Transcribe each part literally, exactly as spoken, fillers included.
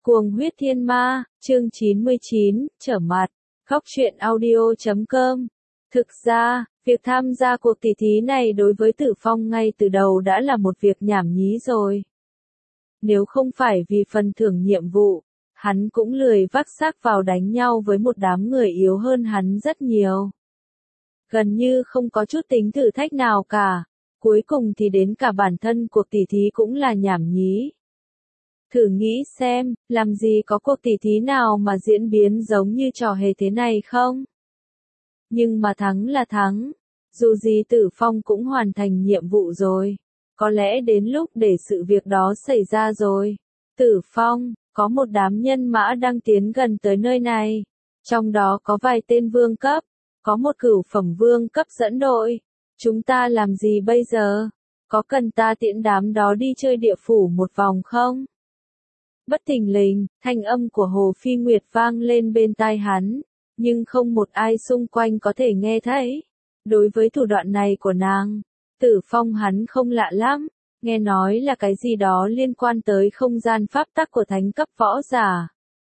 Cuồng huyết thiên ma, chương chín mươi chín, trở mặt, khóc chuyện audio chấm com. Thực ra, việc tham gia cuộc tỷ thí này đối với Tử Phong ngay từ đầu đã là một việc nhảm nhí rồi. Nếu không phải vì phần thưởng nhiệm vụ, hắn cũng lười vác xác vào đánh nhau với một đám người yếu hơn hắn rất nhiều. Gần như không có chút tính thử thách nào cả, cuối cùng thì đến cả bản thân cuộc tỷ thí cũng là nhảm nhí. Thử nghĩ xem, làm gì có cuộc tỷ thí nào mà diễn biến giống như trò hề thế này không? Nhưng mà thắng là thắng, dù gì Tử Phong cũng hoàn thành nhiệm vụ rồi. Có lẽ đến lúc để sự việc đó xảy ra rồi. Tử Phong, có một đám nhân mã đang tiến gần tới nơi này. Trong đó có vài tên vương cấp, có một cửu phẩm vương cấp dẫn đội. Chúng ta làm gì bây giờ? Có cần ta tiễn đám đó đi chơi địa phủ một vòng không? Bất thình lình, thanh âm của Hồ Phi Nguyệt vang lên bên tai hắn, nhưng không một ai xung quanh có thể nghe thấy. Đối với thủ đoạn này của nàng, Tử Phong hắn không lạ lắm, nghe nói là cái gì đó liên quan tới không gian pháp tắc của thánh cấp võ giả.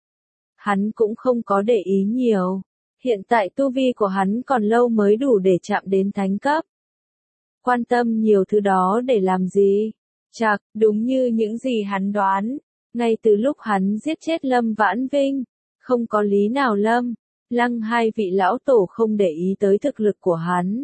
Hắn cũng không có để ý nhiều, hiện tại tu vi của hắn còn lâu mới đủ để chạm đến thánh cấp. Quan tâm nhiều thứ đó để làm gì? Chạc, đúng như những gì hắn đoán. Ngay từ lúc hắn giết chết Lâm Vãn Vinh, không có lý nào Lâm, Lăng hai vị lão tổ không để ý tới thực lực của hắn.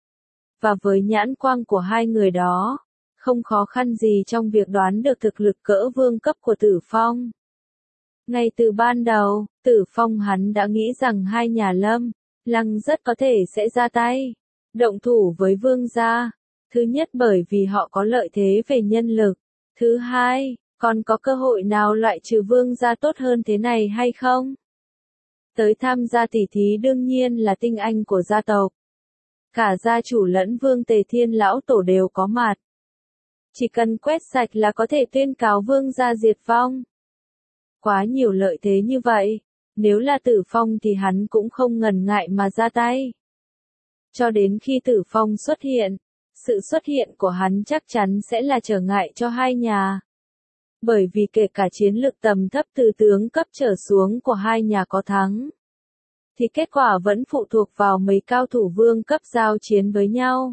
Và với nhãn quang của hai người đó, không khó khăn gì trong việc đoán được thực lực cỡ vương cấp của Tử Phong. Ngay từ ban đầu, Tử Phong hắn đã nghĩ rằng hai nhà Lâm, Lăng rất có thể sẽ ra tay, động thủ với vương gia. Thứ nhất bởi vì họ có lợi thế về nhân lực. Thứ hai, còn có cơ hội nào loại trừ vương gia tốt hơn thế này hay không? Tới tham gia tỷ thí đương nhiên là tinh anh của gia tộc. Cả gia chủ lẫn vương Tề Thiên lão tổ đều có mặt. Chỉ cần quét sạch là có thể tuyên cáo vương gia diệt vong. Quá nhiều lợi thế như vậy, nếu là Tử Phong thì hắn cũng không ngần ngại mà ra tay. Cho đến khi Tử Phong xuất hiện, sự xuất hiện của hắn chắc chắn sẽ là trở ngại cho hai nhà. Bởi vì kể cả chiến lực tầm thấp từ tướng cấp trở xuống của hai nhà có thắng, thì kết quả vẫn phụ thuộc vào mấy cao thủ vương cấp giao chiến với nhau.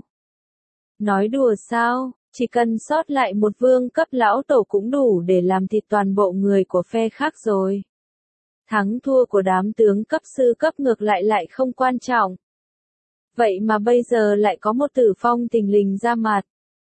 Nói đùa sao, chỉ cần sót lại một vương cấp lão tổ cũng đủ để làm thịt toàn bộ người của phe khác rồi. Thắng thua của đám tướng cấp sư cấp ngược lại lại không quan trọng. Vậy mà bây giờ lại có một Tử Phong tình lình ra mặt.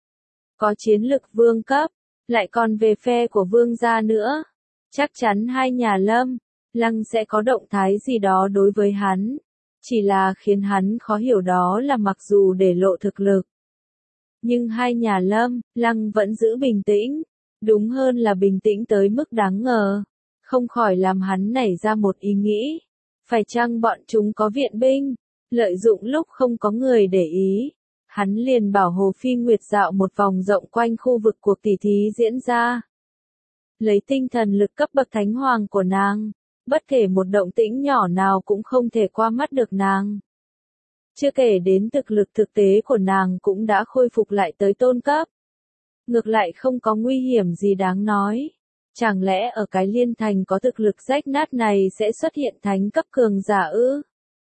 Có chiến lực vương cấp, lại còn về phe của vương gia nữa. Chắc chắn hai nhà Lâm, Lăng sẽ có động thái gì đó đối với hắn. Chỉ là khiến hắn khó hiểu đó là mặc dù để lộ thực lực, nhưng hai nhà Lâm, Lăng vẫn giữ bình tĩnh. Đúng hơn là bình tĩnh tới mức đáng ngờ. Không khỏi làm hắn nảy ra một ý nghĩ. Phải chăng bọn chúng có viện binh? Lợi dụng lúc không có người để ý, hắn liền bảo Hồ Phi Nguyệt dạo một vòng rộng quanh khu vực cuộc tỷ thí diễn ra. Lấy tinh thần lực cấp bậc thánh hoàng của nàng, bất kể một động tĩnh nhỏ nào cũng không thể qua mắt được nàng. Chưa kể đến thực lực thực tế của nàng cũng đã khôi phục lại tới tôn cấp. Ngược lại không có nguy hiểm gì đáng nói. Chẳng lẽ ở cái liên thành có thực lực rách nát này sẽ xuất hiện thánh cấp cường giả ư?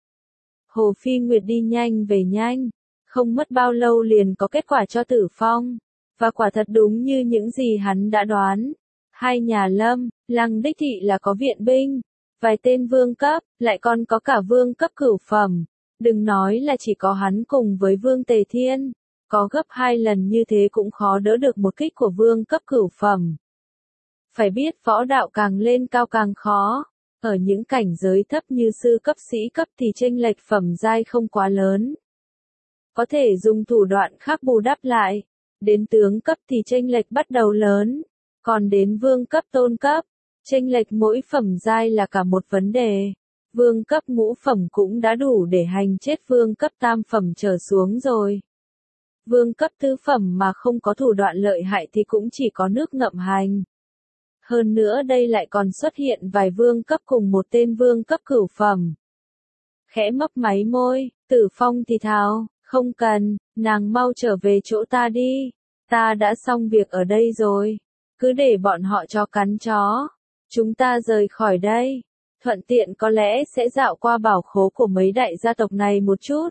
Hồ Phi Nguyệt đi nhanh về nhanh, không mất bao lâu liền có kết quả cho Tử Phong, và quả thật đúng như những gì hắn đã đoán. Hai nhà Lâm, Lăng đích thị là có viện binh, vài tên vương cấp, lại còn có cả vương cấp cửu phẩm. Đừng nói là chỉ có hắn cùng với vương Tề Thiên, có gấp hai lần như thế cũng khó đỡ được một kích của vương cấp cửu phẩm. Phải biết võ đạo càng lên cao càng khó. Ở những cảnh giới thấp như sư cấp sĩ cấp thì chênh lệch phẩm giai không quá lớn. Có thể dùng thủ đoạn khác bù đắp lại. Đến tướng cấp thì chênh lệch bắt đầu lớn. Còn đến vương cấp tôn cấp, chênh lệch mỗi phẩm giai là cả một vấn đề. Vương cấp ngũ phẩm cũng đã đủ để hành chết vương cấp tam phẩm trở xuống rồi. Vương cấp tứ phẩm mà không có thủ đoạn lợi hại thì cũng chỉ có nước ngậm hành. Hơn nữa đây lại còn xuất hiện vài vương cấp cùng một tên vương cấp cửu phẩm. Khẽ mấp máy môi, Tử Phong thì thào, không cần, nàng mau trở về chỗ ta đi. Ta đã xong việc ở đây rồi. Cứ để bọn họ cho cắn chó. Chúng ta rời khỏi đây. Thuận tiện có lẽ sẽ dạo qua bảo khố của mấy đại gia tộc này một chút.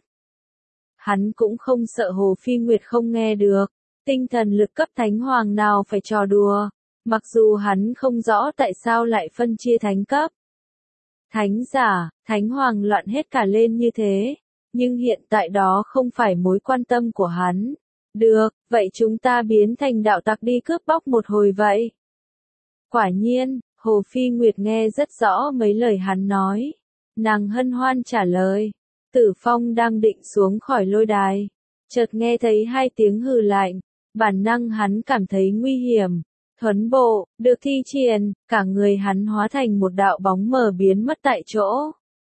Hắn cũng không sợ Hồ Phi Nguyệt không nghe được. Tinh thần lực cấp thánh hoàng nào phải trò đùa. Mặc dù hắn không rõ tại sao lại phân chia thánh cấp. Thánh giả, thánh hoàng loạn hết cả lên như thế. Nhưng hiện tại đó không phải mối quan tâm của hắn. Được, vậy chúng ta biến thành đạo tặc đi cướp bóc một hồi vậy. Quả nhiên, Hồ Phi Nguyệt nghe rất rõ mấy lời hắn nói. Nàng hân hoan trả lời. Tử Phong đang định xuống khỏi lôi đài. Chợt nghe thấy hai tiếng hừ lạnh. Bản năng hắn cảm thấy nguy hiểm. Thuấn bộ, được thi triển, cả người hắn hóa thành một đạo bóng mờ biến mất tại chỗ.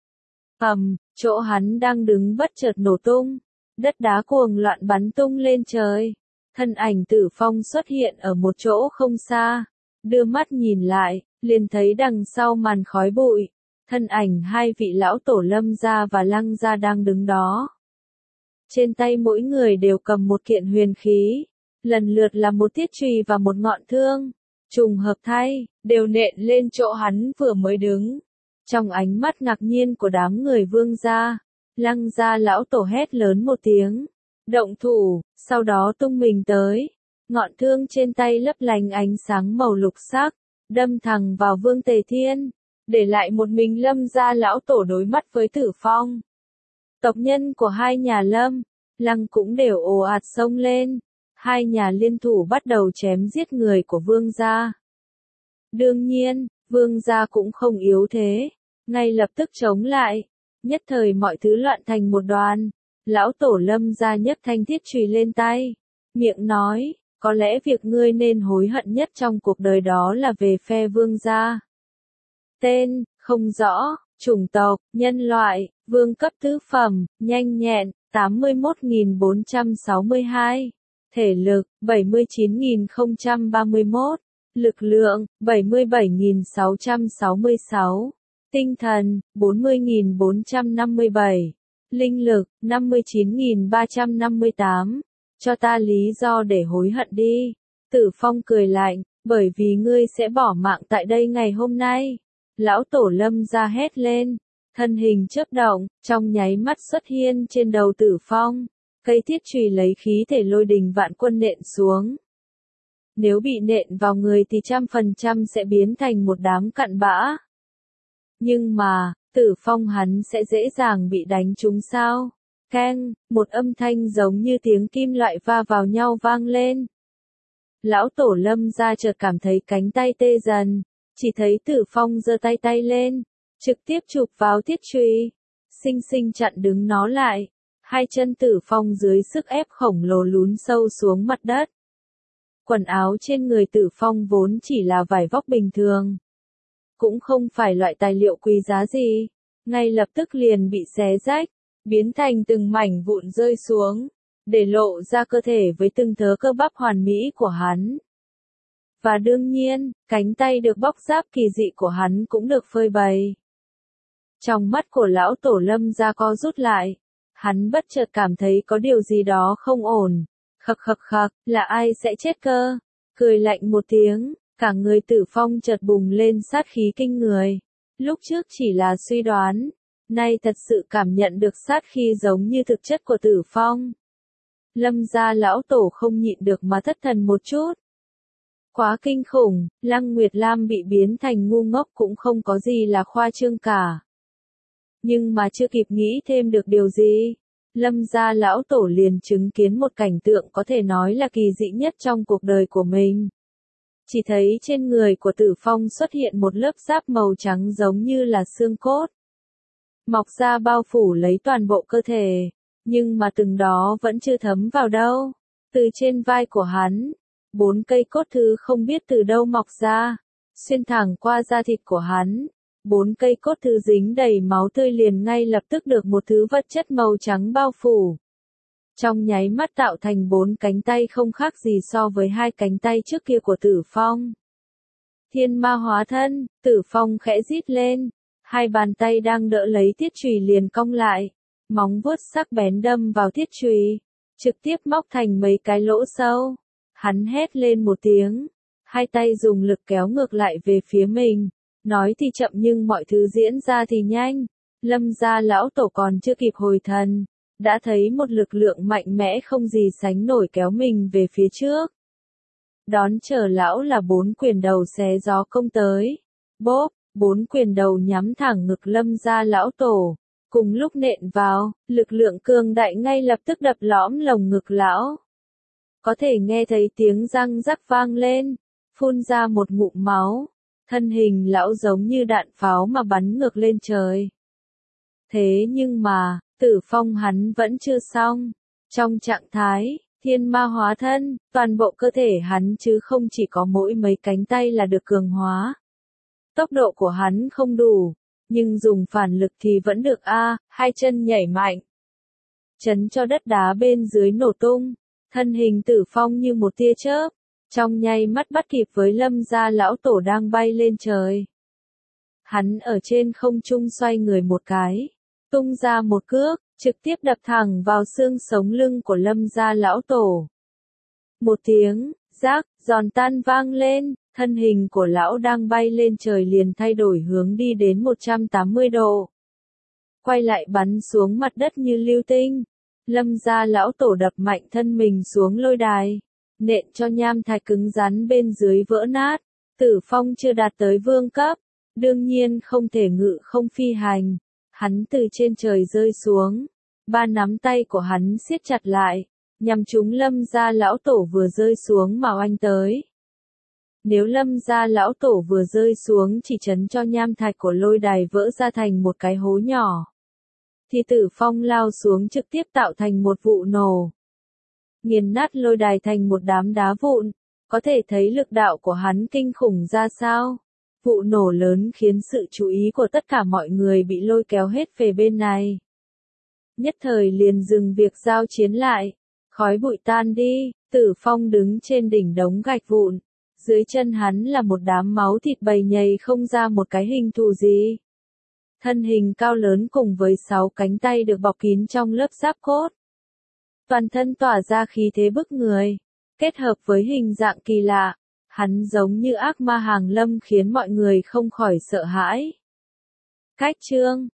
Ầm, chỗ hắn đang đứng bất chợt nổ tung. Đất đá cuồng loạn bắn tung lên trời. Thân ảnh Tử Phong xuất hiện ở một chỗ không xa. Đưa mắt nhìn lại, liền thấy đằng sau màn khói bụi. Thân ảnh hai vị lão tổ Lâm gia và Lăng gia đang đứng đó. Trên tay mỗi người đều cầm một kiện huyền khí. Lần lượt là một thiết chùy và một ngọn thương. Trùng hợp thay, đều nện lên chỗ hắn vừa mới đứng. Trong ánh mắt ngạc nhiên của đám người Vương gia, Lăng gia lão tổ hét lớn một tiếng. Động thủ, sau đó tung mình tới. Ngọn thương trên tay lấp lánh ánh sáng màu lục sắc, đâm thẳng vào Vương Tề Thiên, để lại một mình Lâm gia lão tổ đối mắt với Tử Phong. Tộc nhân của hai nhà Lâm, Lăng cũng đều ồ ạt xông lên. Hai nhà liên thủ bắt đầu chém giết người của Vương gia. Đương nhiên, Vương gia cũng không yếu thế, ngay lập tức chống lại. Nhất thời mọi thứ loạn thành một đoàn. Lão tổ Lâm gia nhấc thanh thiết chùy lên tay, miệng nói, có lẽ việc ngươi nên hối hận nhất trong cuộc đời đó là về phe Vương gia. Tên, không rõ, chủng tộc, nhân loại, vương cấp tứ phẩm, nhanh nhẹn, tám mươi mốt nghìn bốn trăm sáu mươi hai. Thể lực, bảy mươi chín nghìn không trăm ba mươi mốt. Lực lượng, bảy mươi bảy nghìn sáu trăm sáu mươi sáu. Tinh thần, bốn mươi nghìn bốn trăm năm mươi bảy. Linh lực, năm mươi chín nghìn ba trăm năm mươi tám. Cho ta lý do để hối hận đi. Tử Phong cười lạnh, bởi vì ngươi sẽ bỏ mạng tại đây ngày hôm nay. Lão tổ Lâm gia hét lên. Thân hình chớp động, trong nháy mắt xuất hiện trên đầu Tử Phong. Cây thiết chùy lấy khí thể lôi đình vạn quân nện xuống. Nếu bị nện vào người thì trăm phần trăm sẽ biến thành một đám cặn bã. Nhưng mà, Tử Phong hắn sẽ dễ dàng bị đánh trúng sao? Keng, một âm thanh giống như tiếng kim loại va vào nhau vang lên. Lão tổ Lâm gia chợt cảm thấy cánh tay tê dần, chỉ thấy Tử Phong giơ tay tay lên, trực tiếp chụp vào thiết chùy, xinh xinh chặn đứng nó lại. Hai chân Tử Phong dưới sức ép khổng lồ lún sâu xuống mặt đất. Quần áo trên người Tử Phong vốn chỉ là vải vóc bình thường. Cũng không phải loại tài liệu quý giá gì. Ngay lập tức liền bị xé rách, biến thành từng mảnh vụn rơi xuống, để lộ ra cơ thể với từng thớ cơ bắp hoàn mỹ của hắn. Và đương nhiên, cánh tay được bóc giáp kỳ dị của hắn cũng được phơi bày. Trong mắt của lão tổ Lâm gia co rút lại. Hắn bất chợt cảm thấy có điều gì đó không ổn. Khập khập khập, là ai sẽ chết cơ? Cười lạnh một tiếng, cả người Tử Phong chợt bùng lên sát khí kinh người. Lúc trước chỉ là suy đoán, nay thật sự cảm nhận được sát khí giống như thực chất của Tử Phong. Lâm gia lão tổ không nhịn được mà thất thần một chút. Quá kinh khủng, Lăng Nguyệt Lam bị biến thành ngu ngốc cũng không có gì là khoa trương cả. Nhưng mà chưa kịp nghĩ thêm được điều gì, Lâm gia lão tổ liền chứng kiến một cảnh tượng có thể nói là kỳ dị nhất trong cuộc đời của mình. Chỉ thấy trên người của Tử Phong xuất hiện một lớp giáp màu trắng giống như là xương cốt. Mọc ra bao phủ lấy toàn bộ cơ thể, nhưng mà từng đó vẫn chưa thấm vào đâu. Từ trên vai của hắn, bốn cây cốt thứ không biết từ đâu mọc ra, xuyên thẳng qua da thịt của hắn. Bốn cây cốt thứ dính đầy máu tươi liền ngay lập tức được một thứ vật chất màu trắng bao phủ. Trong nháy mắt tạo thành bốn cánh tay không khác gì so với hai cánh tay trước kia của Tử Phong. Thiên ma hóa thân, Tử Phong khẽ rít lên, hai bàn tay đang đỡ lấy thiết chùy liền cong lại, móng vuốt sắc bén đâm vào thiết chùy, trực tiếp móc thành mấy cái lỗ sâu. Hắn hét lên một tiếng, hai tay dùng lực kéo ngược lại về phía mình. Nói thì chậm nhưng mọi thứ diễn ra thì nhanh. Lâm gia lão tổ còn chưa kịp hồi thần, đã thấy một lực lượng mạnh mẽ không gì sánh nổi kéo mình về phía trước. Đón chờ lão là bốn quyền đầu xé gió công tới. Bốp, bốn quyền đầu nhắm thẳng ngực Lâm gia lão tổ. Cùng lúc nện vào, lực lượng cường đại ngay lập tức đập lõm lồng ngực lão. Có thể nghe thấy tiếng răng rắc vang lên, phun ra một ngụm máu. Thân hình lão giống như đạn pháo mà bắn ngược lên trời. Thế nhưng mà, tử phong hắn vẫn chưa xong. Trong trạng thái, thiên ma hóa thân, toàn bộ cơ thể hắn chứ không chỉ có mỗi mấy cánh tay là được cường hóa. Tốc độ của hắn không đủ, nhưng dùng phản lực thì vẫn được a, hai chân nhảy mạnh. Chấn cho đất đá bên dưới nổ tung, thân hình tử phong như một tia chớp, trong nháy mắt bắt kịp với Lâm gia lão tổ đang bay lên trời. Hắn ở trên không trung xoay người một cái, tung ra một cước, trực tiếp đập thẳng vào xương sống lưng của Lâm gia lão tổ. Một tiếng, rác, giòn tan vang lên, thân hình của lão đang bay lên trời liền thay đổi hướng đi đến một trăm tám mươi độ. Quay lại bắn xuống mặt đất như lưu tinh. Lâm gia lão tổ đập mạnh thân mình xuống lôi đài, nện cho nham thạch cứng rắn bên dưới vỡ nát. Tử phong chưa đạt tới vương cấp, đương nhiên không thể ngự không phi hành. Hắn từ trên trời rơi xuống, ba nắm tay của hắn siết chặt lại, nhằm trúng Lâm gia lão tổ vừa rơi xuống mà oanh tới. Nếu Lâm gia lão tổ vừa rơi xuống chỉ chấn cho nham thạch của lôi đài vỡ ra thành một cái hố nhỏ, thì tử phong lao xuống trực tiếp tạo thành một vụ nổ. Nghiền nát lôi đài thành một đám đá vụn, có thể thấy lực đạo của hắn kinh khủng ra sao. Vụ nổ lớn khiến sự chú ý của tất cả mọi người bị lôi kéo hết về bên này. Nhất thời liền dừng việc giao chiến lại, khói bụi tan đi, tử phong đứng trên đỉnh đống gạch vụn. Dưới chân hắn là một đám máu thịt bầy nhầy không ra một cái hình thù gì. Thân hình cao lớn cùng với sáu cánh tay được bọc kín trong lớp giáp cốt. Toàn thân tỏa ra khí thế bức người, kết hợp với hình dạng kỳ lạ, hắn giống như ác ma hàng lâm khiến mọi người không khỏi sợ hãi. Cách chương